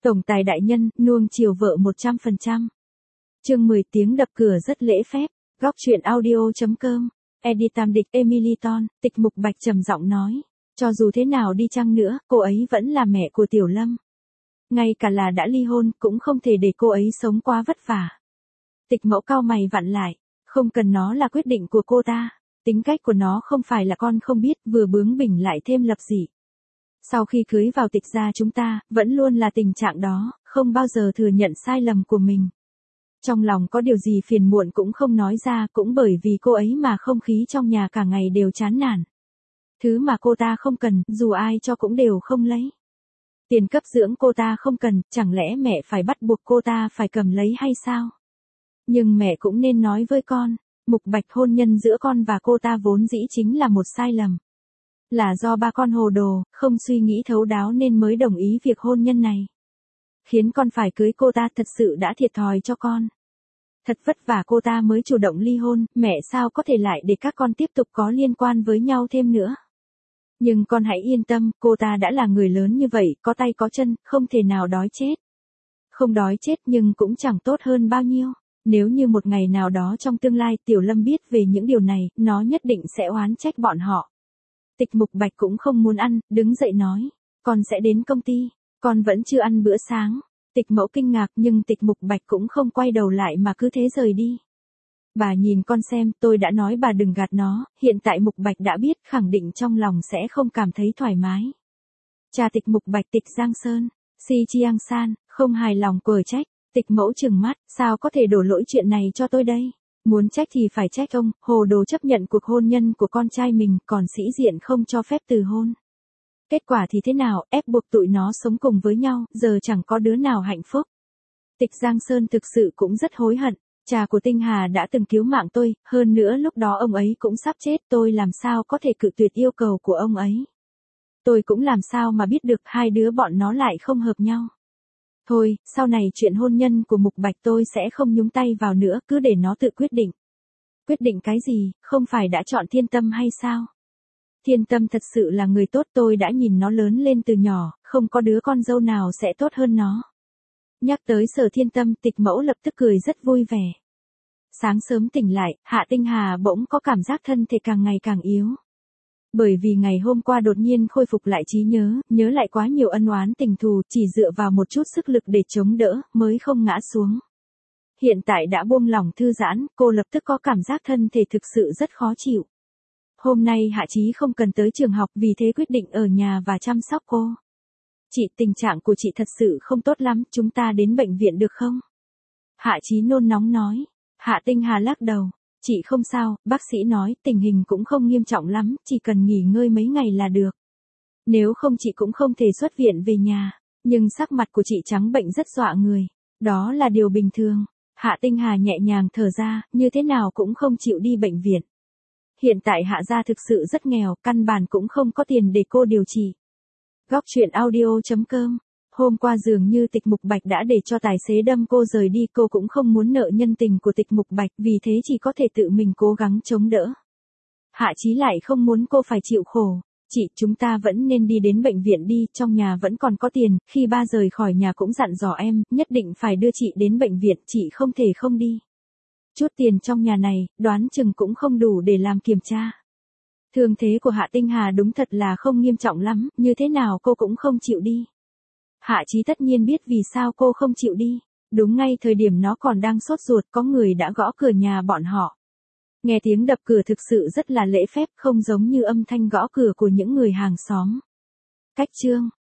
Tổng tài đại nhân, nuông chiều vợ 100%. Chương 10 tiếng đập cửa rất lễ phép. Góc truyện audio.com. Editam địch Emily Ton, Tịch Mục Bạch trầm giọng nói. Cho dù thế nào đi chăng nữa, cô ấy vẫn là mẹ của Tiểu Lâm. Ngay cả là đã ly hôn, cũng không thể để cô ấy sống quá vất vả. Tịch Mẫu cau mày vặn lại. Không cần, nó là quyết định của cô ta. Tính cách của nó không phải là con không biết, vừa bướng bỉnh lại thêm lập dị. Sau khi cưới vào Tịch gia chúng ta, vẫn luôn là tình trạng đó, không bao giờ thừa nhận sai lầm của mình. Trong lòng có điều gì phiền muộn cũng không nói ra, cũng bởi vì cô ấy mà không khí trong nhà cả ngày đều chán nản. Thứ mà cô ta không cần, dù ai cho cũng đều không lấy. Tiền cấp dưỡng cô ta không cần, chẳng lẽ mẹ phải bắt buộc cô ta phải cầm lấy hay sao? Nhưng mẹ cũng nên nói với con, Mục Bạch, hôn nhân giữa con và cô ta vốn dĩ chính là một sai lầm. Là do ba con hồ đồ, không suy nghĩ thấu đáo nên mới đồng ý việc hôn nhân này. Khiến con phải cưới cô ta thật sự đã thiệt thòi cho con. Thật vất vả cô ta mới chủ động ly hôn, mẹ sao có thể lại để các con tiếp tục có liên quan với nhau thêm nữa. Nhưng con hãy yên tâm, cô ta đã là người lớn như vậy, có tay có chân, không thể nào đói chết. Không đói chết nhưng cũng chẳng tốt hơn bao nhiêu. Nếu như một ngày nào đó trong tương lai Tiểu Lâm biết về những điều này, nó nhất định sẽ oán trách bọn họ. Tịch Mục Bạch cũng không muốn ăn, đứng dậy nói. Con sẽ đến công ty, con vẫn chưa ăn bữa sáng. Tịch Mẫu kinh ngạc nhưng Tịch Mục Bạch cũng không quay đầu lại mà cứ thế rời đi. Bà nhìn con xem, tôi đã nói bà đừng gạt nó, hiện tại Mục Bạch đã biết, khẳng định trong lòng sẽ không cảm thấy thoải mái. Cha Tịch Mục Bạch Tịch Giang Sơn, Si Chiang San, không hài lòng quở trách. Tịch Mẫu trừng mắt, sao có thể đổ lỗi chuyện này cho tôi đây? Muốn trách thì phải trách ông, hồ đồ chấp nhận cuộc hôn nhân của con trai mình, còn sĩ diện không cho phép từ hôn. Kết quả thì thế nào, ép buộc tụi nó sống cùng với nhau, giờ chẳng có đứa nào hạnh phúc. Tịch Giang Sơn thực sự cũng rất hối hận, cha của Tinh Hà đã từng cứu mạng tôi, hơn nữa lúc đó ông ấy cũng sắp chết, tôi làm sao có thể cự tuyệt yêu cầu của ông ấy. Tôi cũng làm sao mà biết được hai đứa bọn nó lại không hợp nhau. Thôi, sau này chuyện hôn nhân của Mục Bạch tôi sẽ không nhúng tay vào nữa, cứ để nó tự quyết định. Quyết định cái gì, không phải đã chọn Thiên Tâm hay sao? Thiên Tâm thật sự là người tốt, tôi đã nhìn nó lớn lên từ nhỏ, không có đứa con dâu nào sẽ tốt hơn nó. Nhắc tới Sở Thiên Tâm, Tịch Mẫu lập tức cười rất vui vẻ. Sáng sớm tỉnh lại, Hạ Tinh Hà bỗng có cảm giác thân thể càng ngày càng yếu. Bởi vì ngày hôm qua đột nhiên khôi phục lại trí nhớ lại quá nhiều ân oán tình thù, chỉ dựa vào một chút sức lực để chống đỡ, mới không ngã xuống. Hiện tại đã buông lỏng thư giãn, cô lập tức có cảm giác thân thể thực sự rất khó chịu. Hôm nay Hạ Chí không cần tới trường học, vì thế quyết định ở nhà và chăm sóc cô. Chị, tình trạng của chị thật sự không tốt lắm, chúng ta đến bệnh viện được không? Hạ Chí nôn nóng nói. Hạ Tinh Hà lắc đầu. Chị không sao, bác sĩ nói tình hình cũng không nghiêm trọng lắm, chỉ cần nghỉ ngơi mấy ngày là được. Nếu không chị cũng không thể xuất viện về nhà, nhưng sắc mặt của chị trắng bệnh rất dọa người. Đó là điều bình thường. Hạ Tinh Hà nhẹ nhàng thở ra, như thế nào cũng không chịu đi bệnh viện. Hiện tại Hạ gia thực sự rất nghèo, căn bản cũng không có tiền để cô điều trị. Góc truyện audio.com. Hôm qua dường như Tịch Mục Bạch đã để cho tài xế đâm cô rời đi, cô cũng không muốn nợ nhân tình của Tịch Mục Bạch, vì thế chỉ có thể tự mình cố gắng chống đỡ. Hạ Chí lại không muốn cô phải chịu khổ. Chị, chúng ta vẫn nên đi đến bệnh viện đi, trong nhà vẫn còn có tiền, khi ba rời khỏi nhà cũng dặn dò em, nhất định phải đưa chị đến bệnh viện, chị không thể không đi. Chút tiền trong nhà này, đoán chừng cũng không đủ để làm kiểm tra. Thương thế của Hạ Tinh Hà đúng thật là không nghiêm trọng lắm, như thế nào cô cũng không chịu đi. Hạ Chí tất nhiên biết vì sao cô không chịu đi. Đúng ngay thời điểm nó còn đang sốt ruột, có người đã gõ cửa nhà bọn họ. Nghe tiếng đập cửa thực sự rất là lễ phép, không giống như âm thanh gõ cửa của những người hàng xóm. Cách chương.